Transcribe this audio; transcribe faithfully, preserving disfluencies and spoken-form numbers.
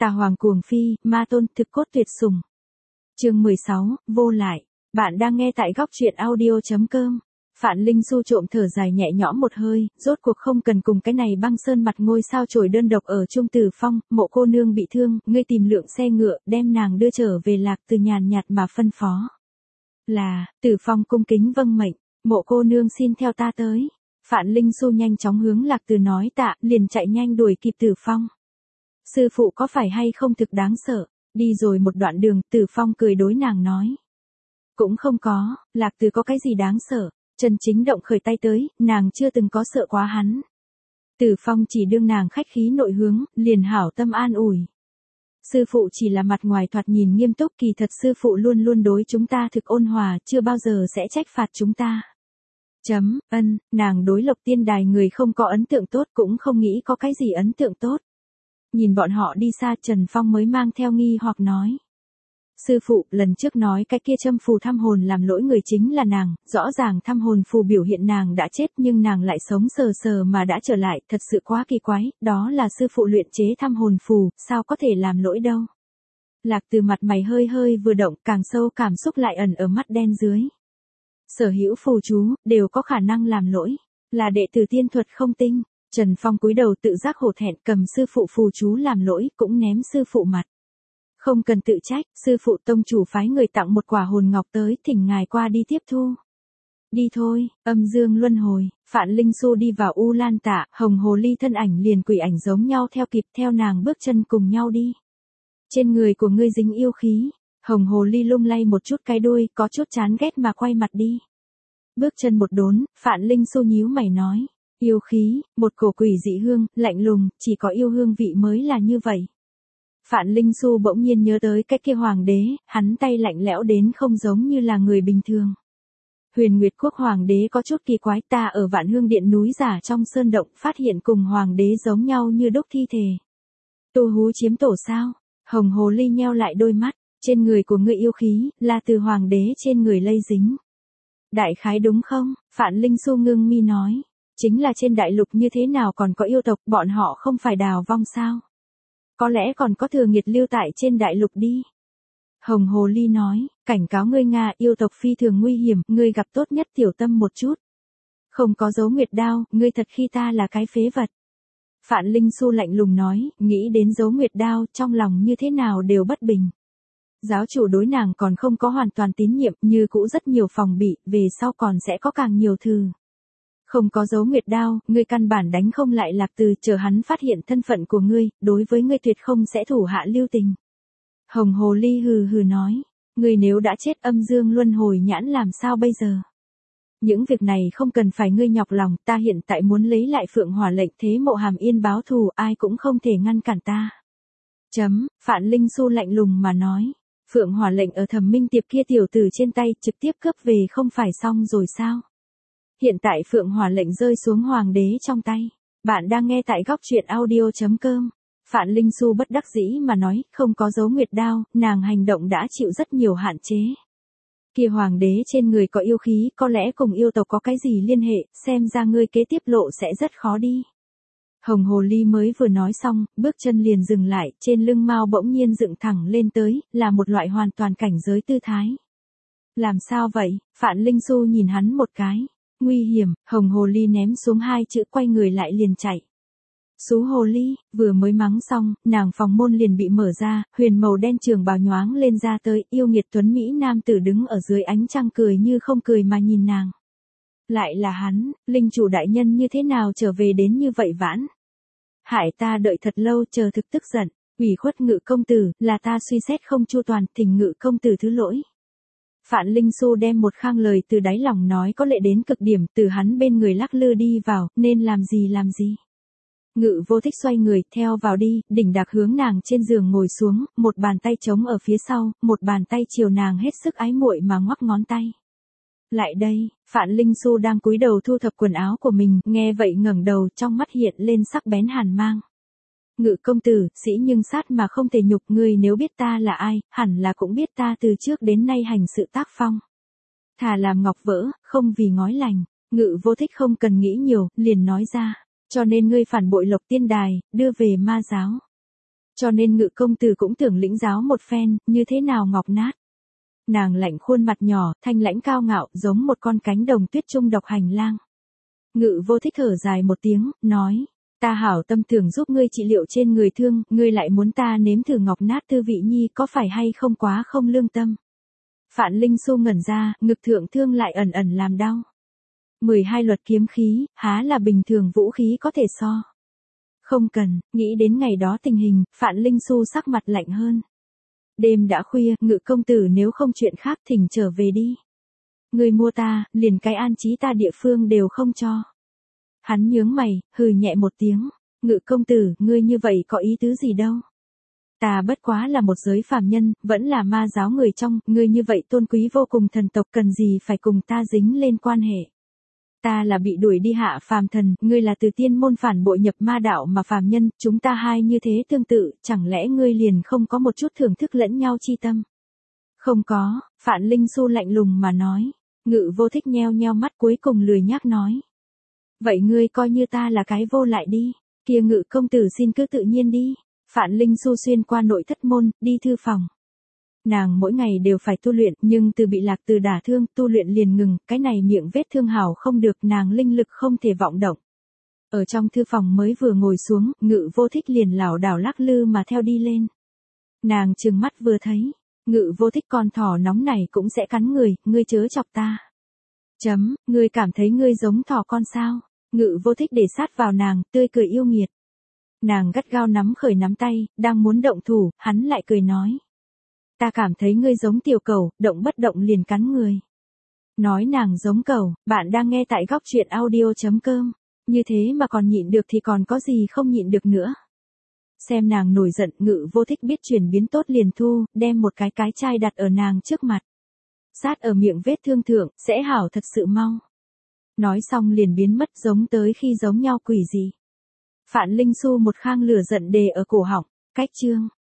Tà hoàng cuồng phi, ma tôn thực cốt tuyệt sủng. Chương mười sáu, vô lại. Bạn đang nghe tại góc truyện audio.com. Phạn Linh Xu trộm thở dài nhẹ nhõm một hơi, rốt cuộc không cần cùng cái này băng sơn mặt ngôi sao chổi đơn độc ở chung Tử Phong, Mộ cô nương bị thương, ngươi tìm lượng xe ngựa, đem nàng đưa trở về Lạc Từ nhàn nhạt mà phân phó. Là, Tử Phong cung kính vâng mệnh, Mộ cô nương xin theo ta tới. Phạn Linh Xu nhanh chóng hướng Lạc Từ nói tạ, liền chạy nhanh đuổi kịp Tử Phong. Sư phụ có phải hay không thực đáng sợ? Đi rồi một đoạn đường, Tử Phong cười đối nàng nói. Cũng không có, Lạc Từ có cái gì đáng sợ, chân chính động khởi tay tới, nàng chưa từng có sợ quá hắn. Tử Phong chỉ đương nàng khách khí nội hướng, liền hảo tâm an ủi. Sư phụ chỉ là mặt ngoài thoạt nhìn nghiêm túc, kỳ thật sư phụ luôn luôn đối chúng ta thực ôn hòa, chưa bao giờ sẽ trách phạt chúng ta. Chấm, ân, nàng đối Lộc Tiên Đài người không có ấn tượng tốt, cũng không nghĩ có cái gì ấn tượng tốt. Nhìn bọn họ đi xa, Trần Phong mới mang theo nghi hoặc nói. Sư phụ, lần trước nói cái kia châm phù thăm hồn làm lỗi người chính là nàng, rõ ràng thăm hồn phù biểu hiện nàng đã chết nhưng nàng lại sống sờ sờ mà đã trở lại, thật sự quá kỳ quái, đó là sư phụ luyện chế thăm hồn phù, sao có thể làm lỗi đâu. Lạc Từ mặt mày hơi hơi vừa động, càng sâu cảm xúc lại ẩn ở mắt đen dưới. Sở hữu phù chú, đều có khả năng làm lỗi, là đệ tử tiên thuật không tinh. Trần Phong cúi đầu tự giác hổ thẹn, cầm sư phụ phù chú làm lỗi, cũng ném sư phụ mặt. Không cần tự trách, sư phụ tông chủ phái người tặng một quả hồn ngọc tới, thỉnh ngài qua đi tiếp thu. Đi thôi, âm dương luân hồi, Phạn Linh Xu đi vào U Lan Tạ, hồng hồ ly thân ảnh liền quỷ ảnh giống nhau theo kịp theo nàng bước chân cùng nhau đi. Trên người của ngươi dính yêu khí, hồng hồ ly lung lay một chút cái đuôi, có chút chán ghét mà quay mặt đi. Bước chân một đốn, Phạn Linh Xu nhíu mày nói. Yêu khí, một cổ quỷ dị hương, lạnh lùng, chỉ có yêu hương vị mới là như vậy. Phạn Linh Xu bỗng nhiên nhớ tới cái kia hoàng đế, hắn tay lạnh lẽo đến không giống như là người bình thường. Huyền Nguyệt Quốc hoàng đế có chút kỳ quái, ta ở Vạn Hương Điện núi giả trong sơn động phát hiện cùng hoàng đế giống nhau như đúc thi thể. Tu hú chiếm tổ sao? Hồng hồ ly nheo lại đôi mắt, trên người của ngươi yêu khí, là từ hoàng đế trên người lây dính. Đại khái đúng không? Phạn Linh Xu ngưng mi nói. Chính là trên đại lục như thế nào còn có yêu tộc, bọn họ không phải đào vong sao? Có lẽ còn có thừa nghiệt lưu tại trên đại lục đi. Hồng hồ ly nói, cảnh cáo ngươi Nga, yêu tộc phi thường nguy hiểm, ngươi gặp tốt nhất tiểu tâm một chút. Không có dấu nguyệt đao, ngươi thật khi ta là cái phế vật. Phạn Linh Xu lạnh lùng nói, nghĩ đến dấu nguyệt đao, trong lòng như thế nào đều bất bình. Giáo chủ đối nàng còn không có hoàn toàn tín nhiệm, như cũ rất nhiều phòng bị, về sau còn sẽ có càng nhiều thư. Không có dấu nguyệt đao, ngươi căn bản đánh không lại Lạc Từ, chờ hắn phát hiện thân phận của ngươi, đối với ngươi tuyệt không sẽ thủ hạ lưu tình. Hồng hồ ly hừ hừ nói, ngươi nếu đã chết âm dương luân hồi nhãn làm sao bây giờ? Những việc này không cần phải ngươi nhọc lòng, ta hiện tại muốn lấy lại Phượng Hỏa lệnh, thế Mộ Hàm Yên báo thù, ai cũng không thể ngăn cản ta. Chấm, Phạn Linh Xu lạnh lùng mà nói, Phượng Hỏa lệnh ở Thẩm Minh Tiệp kia tiểu tử trên tay, trực tiếp cướp về không phải xong rồi sao? Hiện tại Phượng Hỏa lệnh rơi xuống hoàng đế trong tay. Bạn đang nghe tại góc truyện audio.com. Phạn Linh Xu bất đắc dĩ mà nói, không có dấu nguyệt đao, nàng hành động đã chịu rất nhiều hạn chế. Kia hoàng đế trên người có yêu khí, có lẽ cùng yêu tộc có cái gì liên hệ, xem ra ngươi kế tiếp lộ sẽ rất khó đi. Hồng hồ ly mới vừa nói xong, bước chân liền dừng lại, trên lưng mao bỗng nhiên dựng thẳng lên tới, là một loại hoàn toàn cảnh giới tư thái. Làm sao vậy? Phạn Linh Xu nhìn hắn một cái. Nguy hiểm, hồng hồ ly ném xuống hai chữ, quay người lại liền chạy. Xú hồ ly, vừa mới mắng xong, nàng phòng môn liền bị mở ra, huyền màu đen trường bào nhoáng lên ra tới, yêu nghiệt tuấn Mỹ nam tử đứng ở dưới ánh trăng cười như không cười mà nhìn nàng. Lại là hắn, linh chủ đại nhân như thế nào trở về đến như vậy vãn? Hại ta đợi thật lâu, chờ thực tức giận, ủy khuất Ngự công tử, là ta suy xét không chu toàn, thỉnh Ngự công tử thứ lỗi. Phạn Linh Xu đem một khang lời từ đáy lòng nói có lệ đến cực điểm, từ hắn bên người lắc lư đi vào, nên làm gì làm gì. Ngự Vô Thích xoay người, theo vào đi, đỉnh đạc hướng nàng trên giường ngồi xuống, một bàn tay trống ở phía sau, một bàn tay chiều nàng hết sức ái muội mà ngoắc ngón tay. Lại đây, Phạn Linh Xu đang cúi đầu thu thập quần áo của mình, nghe vậy ngẩng đầu, trong mắt hiện lên sắc bén hàn mang. Ngự công tử, sĩ nhưng sát mà không thể nhục, ngươi nếu biết ta là ai, hẳn là cũng biết ta từ trước đến nay hành sự tác phong. Thà làm ngọc vỡ, không vì ngói lành. Ngự Vô Thích không cần nghĩ nhiều, liền nói ra. Cho nên ngươi phản bội Lộc Tiên Đài, đưa về ma giáo. Cho nên Ngự công tử cũng tưởng lĩnh giáo một phen, như thế nào ngọc nát. Nàng lạnh khuôn mặt nhỏ, thanh lãnh cao ngạo, giống một con cánh đồng tuyết trung độc hành lang. Ngự Vô Thích thở dài một tiếng, nói, ta hảo tâm tưởng giúp ngươi trị liệu trên người thương, ngươi lại muốn ta nếm thử ngọc nát tư vị nhi, có phải hay không quá không lương tâm. Phạn Linh Xu ngẩn ra, ngực thượng thương lại ẩn ẩn làm đau. mười hai luật kiếm khí, há là bình thường vũ khí có thể so. Không cần, nghĩ đến ngày đó tình hình, Phạn Linh Xu sắc mặt lạnh hơn. Đêm đã khuya, Ngự công tử nếu không chuyện khác thỉnh trở về đi. Ngươi mua ta, liền cái an trí ta địa phương đều không cho. Hắn nhướng mày, hừ nhẹ một tiếng. Ngự công tử, ngươi như vậy có ý tứ gì đâu. Ta bất quá là một giới phàm nhân, vẫn là ma giáo người trong, ngươi như vậy tôn quý vô cùng thần tộc cần gì phải cùng ta dính lên quan hệ. Ta là bị đuổi đi hạ phàm thần, ngươi là từ tiên môn phản bội nhập ma đạo mà phàm nhân, chúng ta hai như thế tương tự, chẳng lẽ ngươi liền không có một chút thưởng thức lẫn nhau chi tâm? Không có, Phạn Linh Xu lạnh lùng mà nói. Ngự Vô Thích nheo nheo mắt cuối cùng lười nhác nói. Vậy ngươi coi như ta là cái vô lại đi, kia Ngự công tử xin cứ tự nhiên đi. Phạn Linh Xu xuyên qua nội thất môn, đi thư phòng. Nàng mỗi ngày đều phải tu luyện, nhưng từ bị Lạc Từ đả thương, tu luyện liền ngừng, cái này miệng vết thương hảo không được, nàng linh lực không thể vọng động. Ở trong thư phòng mới vừa ngồi xuống, Ngự Vô Thích liền lảo đảo lắc lư mà theo đi lên. Nàng trừng mắt vừa thấy, Ngự Vô Thích con thỏ nóng này cũng sẽ cắn người, ngươi chớ chọc ta. Chấm, ngươi cảm thấy ngươi giống thỏ con sao? Ngự Vô Thích để sát vào nàng, tươi cười yêu nghiệt. Nàng gắt gao nắm khởi nắm tay, đang muốn động thủ, hắn lại cười nói. Ta cảm thấy ngươi giống tiểu cẩu, động bất động liền cắn người. Nói nàng giống cẩu, bạn đang nghe tại góc truyện audio chấm com. Như thế mà còn nhịn được thì còn có gì không nhịn được nữa. Xem nàng nổi giận, Ngự Vô Thích biết chuyển biến tốt liền thu, đem một cái cái chai đặt ở nàng trước mặt. Sát ở miệng vết thương thượng, sẽ hảo thật sự mau. Nói xong liền biến mất giống tới khi giống nhau quỷ gì. Phạn Linh Xu một khang lửa giận đề ở cổ họng, cách chương.